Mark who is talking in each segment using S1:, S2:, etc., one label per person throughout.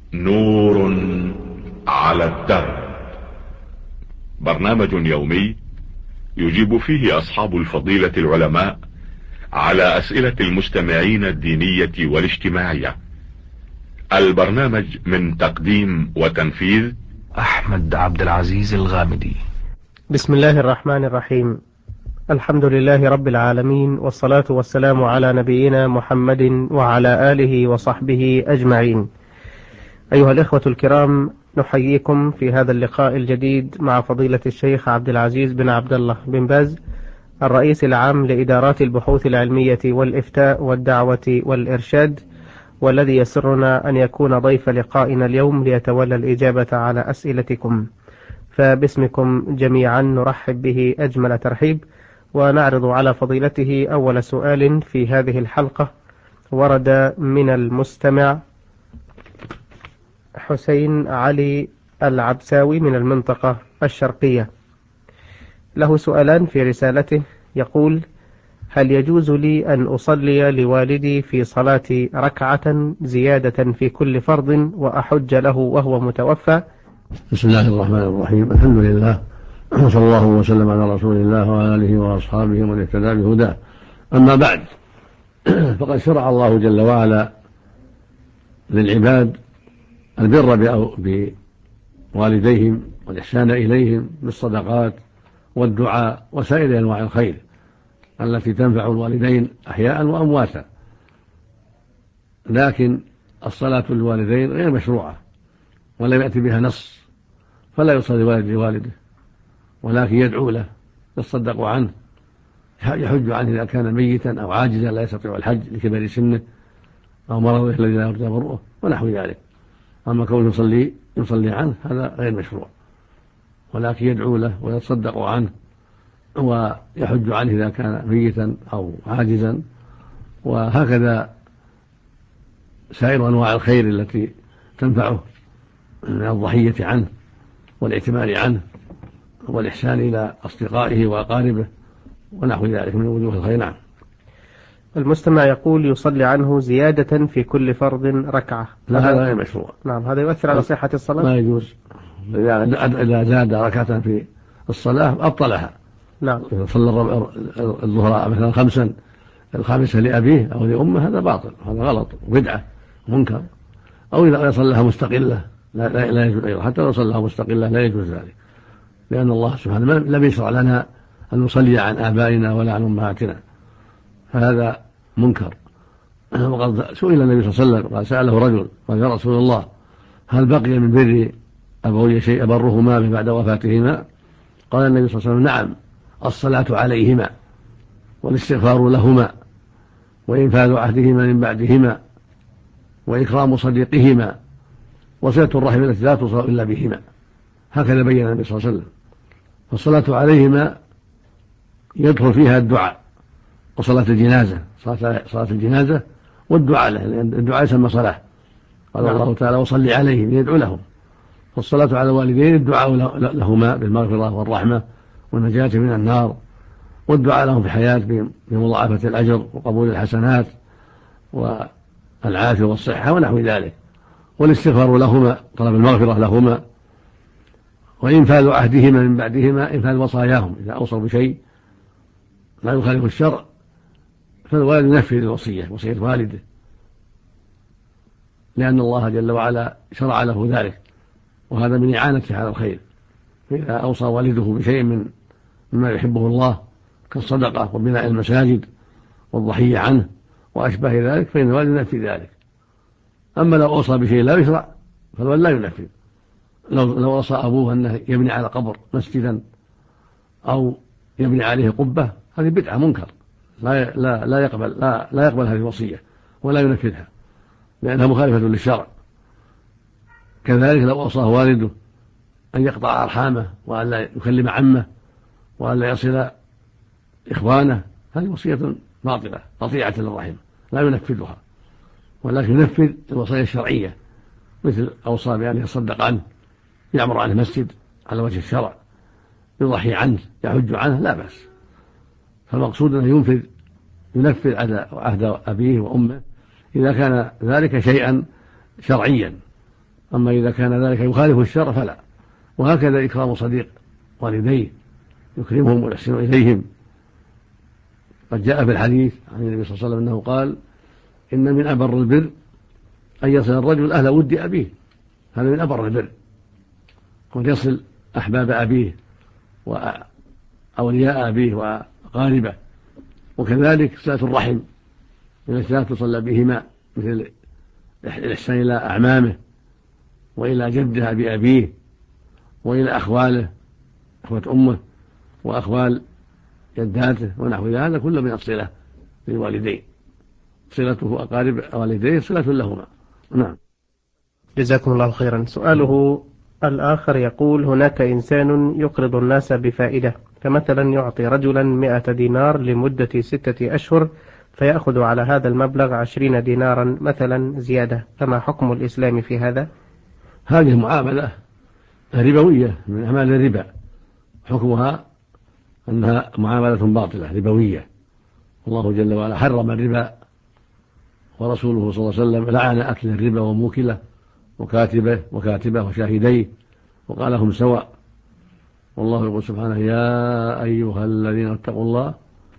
S1: نور على الدرب. برنامج يومي يجيب فيه أصحاب الفضيلة العلماء على أسئلة المستمعين الدينية والاجتماعية. البرنامج من تقديم وتنفيذ
S2: أحمد عبد العزيز الغامدي.
S3: بسم الله الرحمن الرحيم. الحمد لله رب العالمين، والصلاة والسلام على نبينا محمد وعلى آله وصحبه أجمعين. أيها الإخوة الكرام، نحييكم في هذا اللقاء الجديد مع فضيلة الشيخ عبد العزيز بن عبد الله بن باز، الرئيس العام لإدارات البحوث العلمية والإفتاء والدعوة والإرشاد، والذي يسرنا أن يكون ضيف لقائنا اليوم ليتولى الإجابة على أسئلتكم. فباسمكم جميعا نرحب به أجمل ترحيب، ونعرض على فضيلته أول سؤال في هذه الحلقة. ورد من المستمع حسين علي العبساوي من المنطقة الشرقية، له سؤالان في رسالته. يقول: هل يجوز لي أن أصلي لوالدي في صلاة ركعة زيادة في كل فرض وأحج له وهو متوفى؟
S4: بسم الله الرحمن الرحيم. الحمد لله، صلى الله وسلم على رسول الله وعلى آله وأصحابه ومن اهتدى بهداه. أما بعد، فقد شرع الله جل وعلا للعباد البر بوالديهم والإحسان إليهم بالصدقات والدعاء وسائر أنواع الخير التي تنفع الوالدين أحياء وأمواتا. لكن الصلاة للوالدين غير مشروعة ولم يأتي بها نص، فلا يصلي والد لوالده، ولكن يدعو له، يتصدق عنه، يحج عنه إذا كان ميتا أو عاجزا لا يستطيع الحج لكبر سنه أو مرضه الذي لا يرجى برؤه ونحو ذلك. أما كونه يصلي عنه هذا غير مشروع، ولكن يدعو له ويتصدق عنه ويحج عنه إذا كان ميتا أو عاجزا، وهكذا سائر أنواع الخير التي تنفعه من الضحية عنه والاعتماد عنه والإحسان إلى أصدقائه وأقاربه ونحو ذلك من وجوه الخير. نعم.
S3: المستمع يقول: يصلي عنه زيادة في كل فرض ركعة.
S4: لا، هذا غير مشروع.
S3: نعم، هذا يؤثر على صحة الصلاة؟
S4: لا يجوز. إذا زاد ركعة في الصلاة أبطلها.
S3: نعم.
S4: إذا صلى الظهر مثلا 5 الخامسة لأبيه أو لأمه هذا باطل، هذا غلط وبدعة ومنكر. أو إذا صلىها مستقلة لا يجوز أيضا، حتى لو صلىها مستقلة لا يجوز ذلك، لأن الله سبحانه لم يشرع لنا أن نصلي عن آبائنا ولا عن أمهاتنا، فهذا منكر. وقد سئل النبي صلى الله عليه وسلم، قال سأله رجل قال: يا رسول الله، هل بقي من بر أبوي شيء أبرهما بعد وفاتهما؟ قال النبي صلى الله عليه وسلم: نعم، الصلاة عليهما والاستغفار لهما وإنفاذ عهدهما من بعدهما وإكرام صديقهما وصلة الرحم التي لا توصل إلا بهما. هكذا بين النبي صلى الله عليه وسلم. فالصلاة عليهما يدخل فيها الدعاء وصلاة الجنازة، صلاة الجنازة والدعاء له، لأن الدعاء يسمى صلاة. قال الله تعالى: وصلي عليهم، يدعو لهم. فالصلاة على الوالدين الدعاء لهما بالمغفرة والرحمة والنجاة من النار، والدعاء لهم في الحياة بمضاعفة الأجر وقبول الحسنات والعافية والصحة ونحو ذلك، والاستغفار لهما، طلب المغفرة لهما، وإنفاذ عهدهما من بعدهما، إنفاذ وصاياهم إذا أوصوا بشيء لا يخالف الشرع فالوالد ينفذ الوصية، وصية والده، لأن الله جل وعلا شرع له ذلك، وهذا من إعانته على الخير. فإذا أوصى والده بشيء مما يحبه الله كالصدقة وبناء المساجد والضحية عنه وأشبه ذلك فإن الوالد ينفذ ذلك. أما لو أوصى بشيء لا يشرع فالوالد لا ينفذ. لو أوصى أبوه أنه يبني على قبر مسجدا أو يبني عليه قبة، هذه بدعة منكر، لا يقبل هذه الوصية ولا ينفذها لأنها مخالفة للشرع. كذلك لو أوصاه والده أن يقطع أرحامه وأن لا يكلم عمه وأن لا يصل إخوانه، هذه وصية باطلة قطيعة للرحم لا ينفذها، ولكن ينفذ الوصايا الشرعية، مثل أوصى بأن يصدق عنه، يعمر عنه مسجد على وجه الشرع، يضحي عنه، يحج عنه، لا بأس. فالمقصود أنه ينفذ عهد أبيه وأمه إذا كان ذلك شيئا شرعيا أما إذا كان ذلك يخالف الشرع فلا. وهكذا إكرام صديق والديه، يكرمهم ويحسن إليهم. قد جاء في الحديث عن النبي صلى الله عليه وسلم أنه قال: إن من أبر البر أن يصل الرجل أهل ود أبيه. هذا من أبر البر، قد يصل أحباب أبيه وأولياء أبيه وأقاربه. وكذلك صلة الرحم من الأشياء تصلى بهما، مثل الإحسان إلى أعمامه وإلى جده أبي أبيه وإلى أخواله، أخوة أمه وأخوال جداته ونحو هذا كله من الصلة للوالدين. صلته أقارب والديه صلة لهما. نعم.
S3: جزاكم الله خيرا. سؤاله الآخر يقول: هناك إنسان يقرض الناس بفائدة، فمثلا يعطي رجلا 100 دينار لمدة 6 أشهر، فيأخذ على هذا المبلغ 20 دينارا مثلا زيادة، فما حكم الإسلام في هذا؟
S4: هذه معاملة ربوية من أعمال الربا، حكمها أنها معاملة باطلة ربوية. الله جل وعلا حرم الربا، ورسوله صلى الله عليه وسلم لعن أكل الربا وموكله وكاتبه وشاهديه وقال هم سواء. والله يقول سبحانه: يا أيها الذين اتقوا الله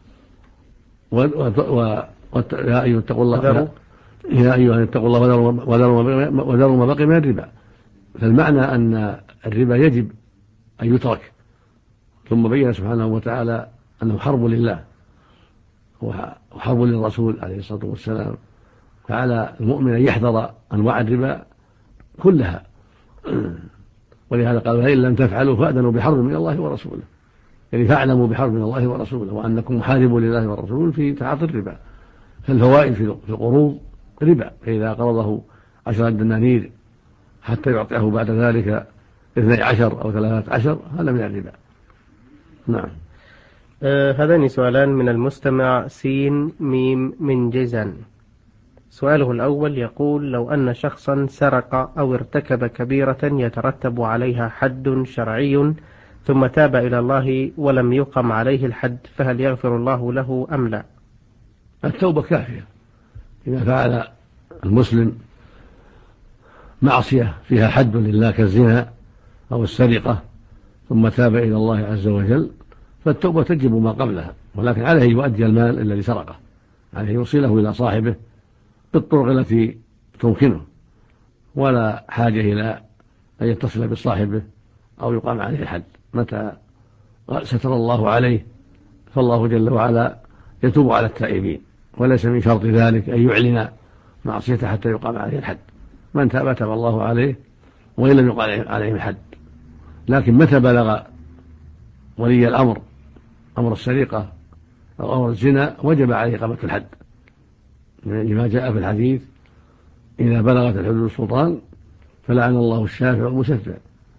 S4: يا أيها اتقوا الله وذروا ما بقي من الربا. فالمعنى أن الربا يجب أن يترك. ثم بين سبحانه وتعالى أنه حرب لله وحرب للرسول عليه الصلاة والسلام، فعلى المؤمن أن يحذر أنواع الربا كلها. ولهذا قال: فإن لم تفعلوا فأذنوا بحرب من الله ورسوله، يعني فاعلموا بحرب من الله ورسوله وأنكم محاربوا لله والرسول في تعاطي الربا. فالفوائد في القروض ربا، فإذا قرضه 10 دنانير حتى يعطيه بعد ذلك 12 أو 13 هذا من الربا. نعم.
S3: هذان سؤالان من المستمع سين ميم من جيزان. سؤاله الأول يقول: لو أن شخصا سرق أو ارتكب كبيرة يترتب عليها حد شرعي ثم تاب إلى الله ولم يقم عليه الحد، فهل يغفر الله له أم لا؟
S4: التوبة كافية. إذا فعل المسلم معصية فيها حد لله كالزنا أو السرقة ثم تاب إلى الله عز وجل فالتوبة تجب ما قبلها، ولكن عليه يؤدي المال الذي سرقه، عليه يوصله إلى صاحبه بالطرق التي تمكنه، ولا حاجة إلى أن يتصل بصاحبه أو يقام عليه الحد. متى ستر الله عليه فالله جل وعلا يتوب على التائبين، وليس من شرط ذلك أن يعلن معصيته حتى يقام عليه الحد. من تاب تاب الله عليه وإن لم يقام عليه الحد. لكن متى بلغ ولي الأمر أمر السرقة أو أمر الزنا وجب عليه إقامة الحد، لما جاء في الحديث: إذا بلغت الحدود السلطان فلعن الله الشافع والمشفع.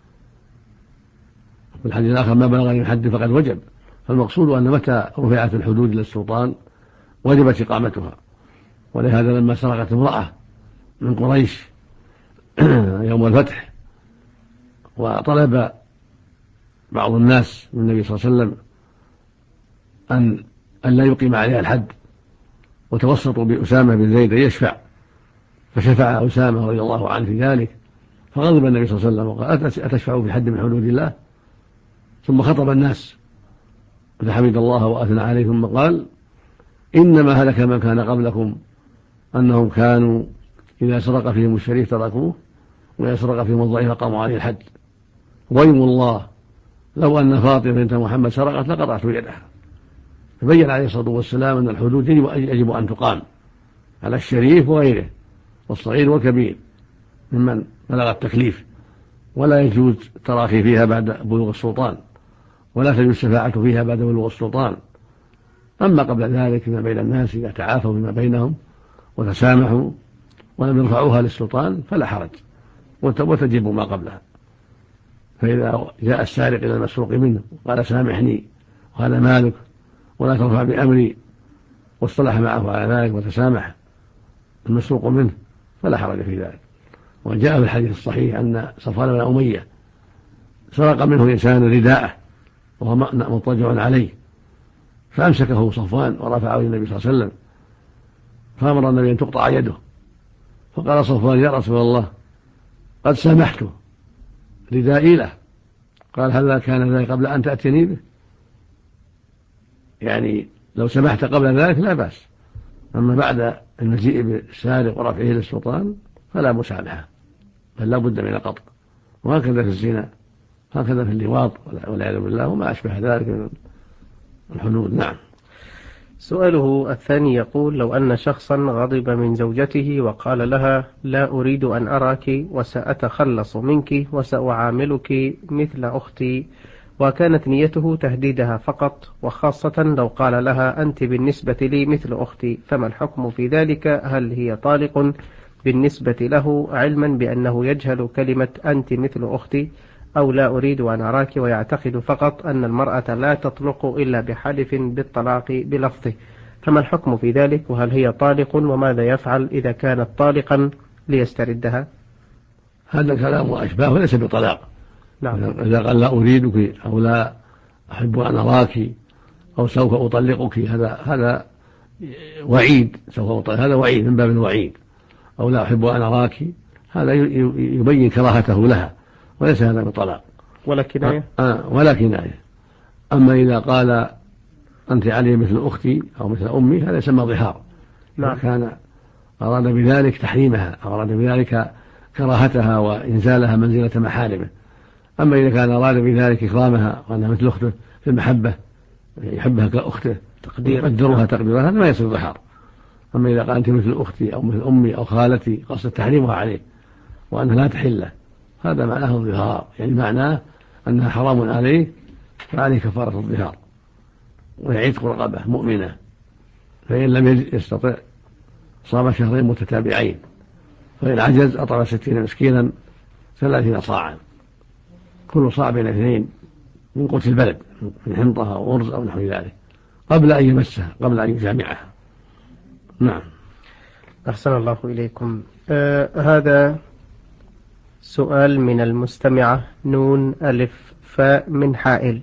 S4: في الحديث الآخر: ما بلغ من حد فقد وجب. فالمقصود أن متى رفعت الحدود إلى السلطان وجبت إقامتها. ولهذا لما سرقت امرأة من قريش يوم الفتح وطلب بعض الناس من النبي صلى الله عليه وسلم أن لا يقيم عليها الحد، وتوسطوا بأسامة بن زيد أن يشفع، فشفع أسامة رضي الله عنه في ذلك، فغضب النبي صلى الله عليه وسلم وقال: أتشفع في حد من حدود الله؟ ثم خطب الناس فحمد الله وأثنى عليه ثم قال: إنما هلك من كان قبلكم أنهم كانوا إذا سرق فيهم الشريف تركوه وإذا سرق فيهم الضعيف قاموا عليه الحد. ويم الله لو أن فاطمة بنت محمد سرقت لقطعت يدها. فبين عليه الصلاة والسلام أن الحدود يجب أن تقام على الشريف وغيره والصغير والكبير ممن بلغ التكليف، ولا يجوز التراخي فيها بعد بلوغ السلطان، ولا تجوز الشفاعة فيها بعد بلوغ السلطان. أما قبل ذلك فيما بين الناس إذا تعافوا فيما بينهم وتسامحوا ولم يرفعوها للسلطان فلا حرج، وتجب ما قبلها. فإذا جاء السارق إلى المسروق منه قال: سامحني وهذا مالك ولا ترفع بأمري، واصطلح معه على ذلك وتسامح المسروق منه فلا حرج في ذلك. وجاء في الحديث الصحيح أن صفوان بن أمية سرق منه إنسان رداءه وهو مضطجع عليه، فأمسكه صفوان ورفعه إلى النبي صلى الله عليه وسلم، فأمر النبي أن تقطع يده. فقال صفوان: يا رسول الله، قد سامحته ردائي له، قال هذا كان ذلك قبل أن تأتيني به، يعني لو سمحت قبل ذلك لا بأس، أما بعد المجيء بالسارق ورفعه للسلطان فلا مسامحة، بل لا بد من القطع. وهكذا في الزنا، هكذا في اللواط والعياذ بالله وما أشبه ذلك من الحدود. نعم.
S3: سؤاله الثاني يقول: لو أن شخصا غضب من زوجته وقال لها: لا أريد أن أراك وسأتخلص منك وسأعاملك مثل أختي، وكانت نيته تهديدها فقط، وخاصة لو قال لها: أنت بالنسبة لي مثل أختي، فما الحكم في ذلك؟ هل هي طالق بالنسبة له علما بأنه يجهل كلمة أنت مثل أختي، أو لا أريد أن أراك ويعتقد فقط أن المرأة لا تطلق إلا بحلف بالطلاق بلفظه، فما الحكم في ذلك؟ وهل هي طالق؟ وماذا يفعل إذا كانت طالقا ليستردها؟
S4: هذا كلام أشباه وليس بطلاق.
S3: نعم.
S4: إذا قال لا أريدك أو لا أحب أن أراك أو سوف أطلقك، هذا وعيد، سوف أطلق، هذا وعيد من باب الوعيد. أو لا أحب أن أراك، هذا يبين كراهته لها، وليس هذا بطلاق
S3: ولا كناية.
S4: ولا كناية. أما إذا قال أنت علي مثل أختي أو مثل أمي، هذا يسمى ظهار.
S3: نعم.
S4: إذا كان أراد بذلك تحريمها أو أراد بذلك كراهتها وإنزالها منزلة محارمه. أما إذا كان أراد بذلك إكرامها وأنها مثل أخته في المحبة، يحبها كأخته يقدرها تقديرها، هذا ما يصير ظهار. أما إذا قال أنت مثل أختي أو مثل أمي أو خالتي، قصد تحريمها عليه وأنها لا تحله، هذا معناه الظهار، يعني معناه أنها حرام عليه، فعليه كفارة الظهار ويعتق رقبة مؤمنة، فإن لم يستطع صام شهرين متتابعين، فإن عجز أطعم 60 مسكينا 30 صاعا، كل صاع بين 2 من قوت البلد، من حنطة أو أرز أو نحو ذلك، قبل أن يمسها، قبل أن يجامعها. نعم.
S3: أحسن الله إليكم. هذا سؤال من المستمعة نون ألف فاء من حائل،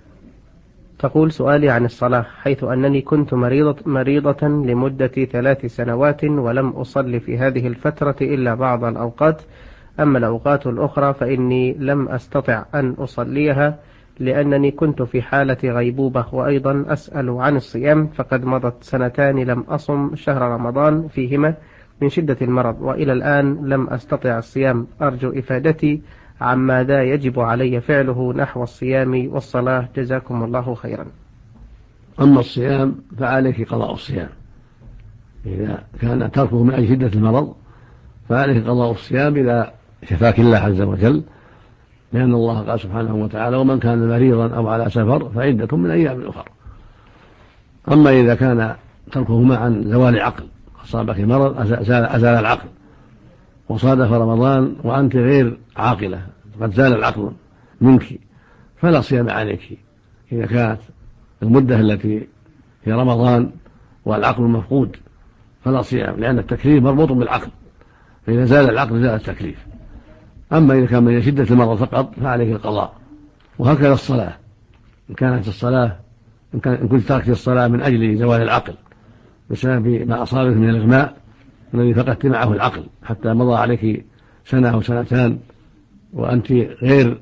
S3: تقول: سؤالي عن الصلاة، حيث أنني كنت مريضة لمدة 3 سنوات ولم أصلي في هذه الفترة إلا بعض الأوقات، أما الأوقات الأخرى فإني لم أستطع أن أصليها لأنني كنت في حالة غيبوبة. وأيضا أسأل عن الصيام، فقد مضت 2 لم أصم شهر رمضان فيهما من شدة المرض، وإلى الآن لم أستطع الصيام. أرجو إفادتي عن ماذا يجب علي فعله نحو الصيام والصلاة، جزاكم الله خيرا.
S4: أما الصيام فعليك قضاء الصيام، إذا كان تركه من أجل شدة المرض فعليك قضاء الصيام إذا شفاك الله عز وجل، لأن الله قال سبحانه وتعالى: ومن كان مريضا أو على سفر فعدة من أيام أخر. أما إذا كان تركهما عن زوال عقل، أصابك مرض أزال العقل وصادف رمضان وأنت غير عاقلة، قد زال العقل منك، فلا صيام عليك. إذا كانت المدة التي في رمضان والعقل مفقود فلا صيام، لأن التكليف مربوط بالعقل، فإذا زال العقل زال التكليف. أما إذا كان من شدة المرض فقط فعليك القضاء. وهكذا الصلاة، إن كانت الصلاة إن كنت تركت الصلاة من أجل زوال العقل بسبب ما أصابك من الإغماء الذي فقدت معه العقل حتى مضى عليك 1 سنة أو 2 وأنت غير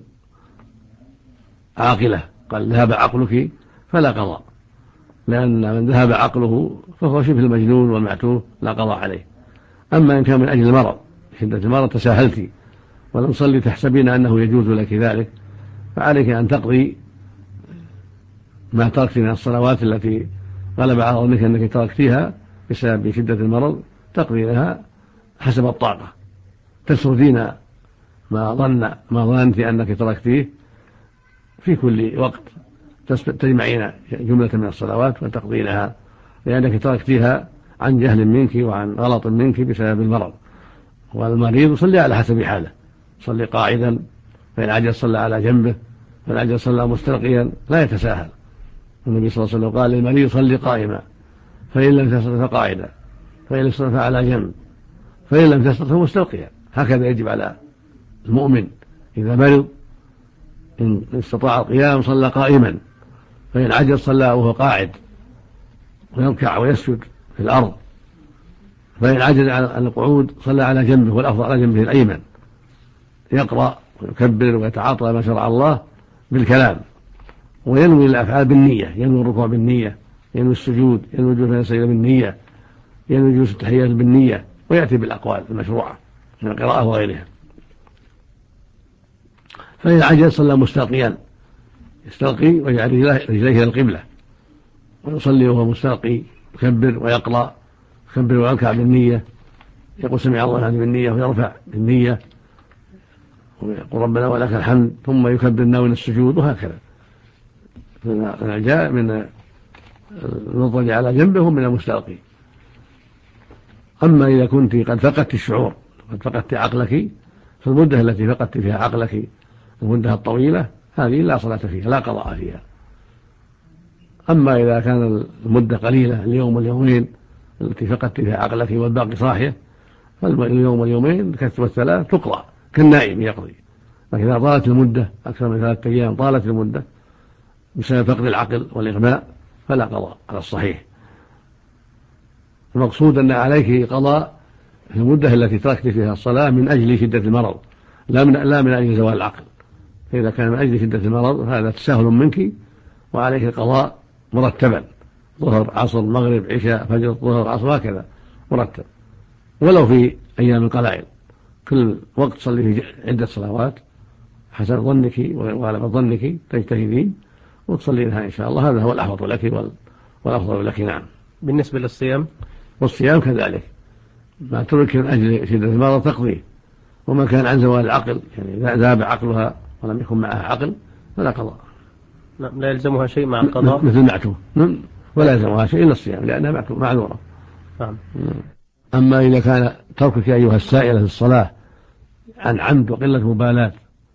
S4: عاقلة، قال ذهب عقلك، فلا قضاء، لأن من ذهب عقله فهو شبه المجنون والمعتوه، لا قضاء عليه. أما إن كان من أجل المرض، شدة المرض، تساهلت ولم تصلي تحسبين أنه يجوز لك ذلك، فعليك أن تقضي ما تركت من الصلوات التي غلب على ظنك أنك تركتها بسبب شدة المرض، تقضي لها حسب الطاقة، تسردين ما ظننت أنك تركتيه في كل وقت، تجمعين جملة من الصلوات وتقضينها، لأنك تركتها عن جهل منك وعن غلط منك بسبب المرض. والمريض صلي على حسب حاله، صلي قاعدا، فإن عجز صلى على جنبه، فإن عجز صلى مستلقيا، لا يتساهل. النبي صلى الله عليه وسلم قال للمريض: صلي قائما، فإن لم تستطع فقاعدا، فإن لم تستطع على جنب، فإن لم تستطع مستلقيا. هكذا يجب على المؤمن إذا مرض، إن استطاع القيام صلى قائما، فإن عجز صلى وهو قاعد ويركع ويسجد في الأرض، فإن عجز عن القعود صلى على جنبه، والأفضل على جنبه الأيمن. يقرأ ويكبر ويتعاطى ما شرع الله بالكلام، وينوي الأفعال بالنية، ينوي الركوع بالنية، ينوي السجود، ينوي الجلوس بين السجدتين بالنية، ينوي جلوس التحيات بالنية، ويأتي بالأقوال المشروعة من القراءة وغيرها. فإذا عجز صلى مستلقيا، يستلقي ويجعل رجليه إلى القبلة ويصلي وهو مستلقي، يكبر ويقرأ، يكبر ويركع بالنية، يقول سمع الله لمن حمده بالنية ويرفع بالنية ويقول ربنا ولك الحمد، ثم يكبر ناوي السجود، وهكذا. جاء من المضطجع على جنبه ومن المستلقي. أما إذا كنت قد فقدت الشعور، قد فقدت عقلك، فالمدة التي فقدت فيها عقلك المدة الطويلة هذه لا صلاة فيها، لا قضاء فيها. أما إذا كان المدة قليلة، اليوم واليومين التي فقدت فيها عقلك والباقي صاحية، فاليوم واليومين والثلاث تقضى كالنائم يقضي. لكن إذا طالت المدة أكثر من 3 أيام، طالت المدة بسبب فقد العقل والإغماء، فلا قضاء على الصحيح. المقصود أن عليك قضاء في المدة التي تركت فيها الصلاة من أجل شدة المرض، لا من أجل زوال العقل. فإذا كان من أجل شدة المرض هذا تساهل منك، وعليك القضاء مرتبا، ظهر عصر مغرب عشاء فجر ظهر عصر، هكذا مرتب، ولو في أيام القلائل كل وقت صلي في عدة صلوات حسب ظنك وغلب ظنك، تجتهدين وتصلينها إن شاء الله. هذا هو الأحوط لك والأفضل لك. نعم.
S3: بالنسبة للصيام؟
S4: والصيام كذلك، ما ترك من أجل شدة المرض تقضيه، وما كان عن زوال العقل، يعني ذهب عقلها ولم يكن معها عقل، فلا قضاء.
S3: لا يلزمها شيء مع القضاء،
S4: مثل معتوه، ولا يلزمها شيء إلا الصيام لأنها معذورة.
S3: نعم.
S4: أما إذا كان تركك أيها السائلة في الصلاة عن عمد وقلة مبالاة،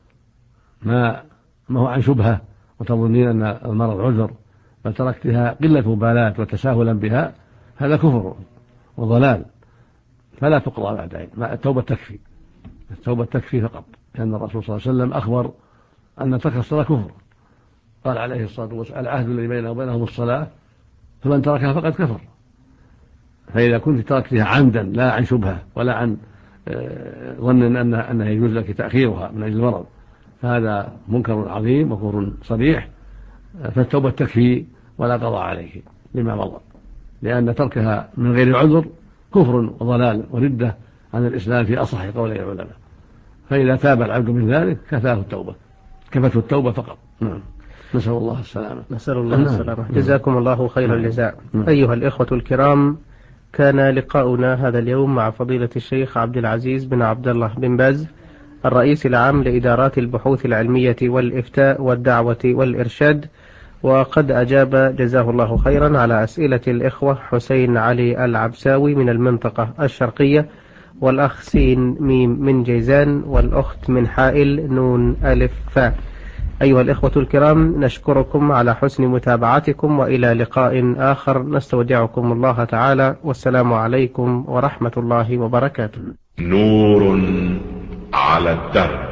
S4: ما هو عن شبهة وتظنين أن المرض عذر، فتركتها قلة مبالاة وتساهلا بها، هذا كفر وضلال، فلا تقضى بعد. التوبة تكفي، التوبة تكفي فقط، لأن الرسول صلى الله عليه وسلم أخبر أن ترك الصلاة كفر. قال عليه الصلاة والسلام: العهد الذي بيننا وبينهم الصلاة، فمن تركها فقد كفر. فإذا كنت تركتها عمدا لا عن شبهة ولا عن ظن أنها يجوز لك تأخيرها من أجل المرض، فهذا منكر عظيم وكفر صريح، فالتوبة تكفي ولا قضاء عليه لما مضى، لأن تركها من غير عذر كفر وضلال وردة عن الإسلام في أصح قولي العلماء. فإذا تاب العبد من ذلك كفته التوبة فقط. نعم. نسأل الله السلامة.
S3: نسأل الله السلامة. جزاكم الله خير الجزاء. أيها الإخوة الكرام، كان لقاؤنا هذا اليوم مع فضيلة الشيخ عبد العزيز بن عبد الله بن باز، الرئيس العام لإدارات البحوث العلمية والإفتاء والدعوة والإرشاد، وقد أجاب جزاه الله خيرا على أسئلة الإخوة حسين علي العبساوي من المنطقة الشرقية، والأخ سين ميم من جيزان، والأخت من حائل نون ألف فاء. أيها الإخوة الكرام، نشكركم على حسن متابعتكم، وإلى لقاء آخر نستودعكم الله تعالى، والسلام عليكم ورحمة الله وبركاته.
S1: نور على الدرب،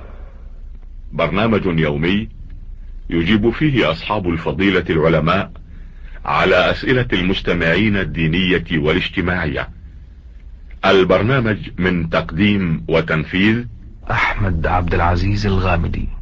S1: برنامج يومي يجيب فيه أصحاب الفضيلة العلماء على أسئلة المستمعين الدينية والاجتماعية. البرنامج من تقديم وتنفيذ
S2: أحمد عبد العزيز الغامدي.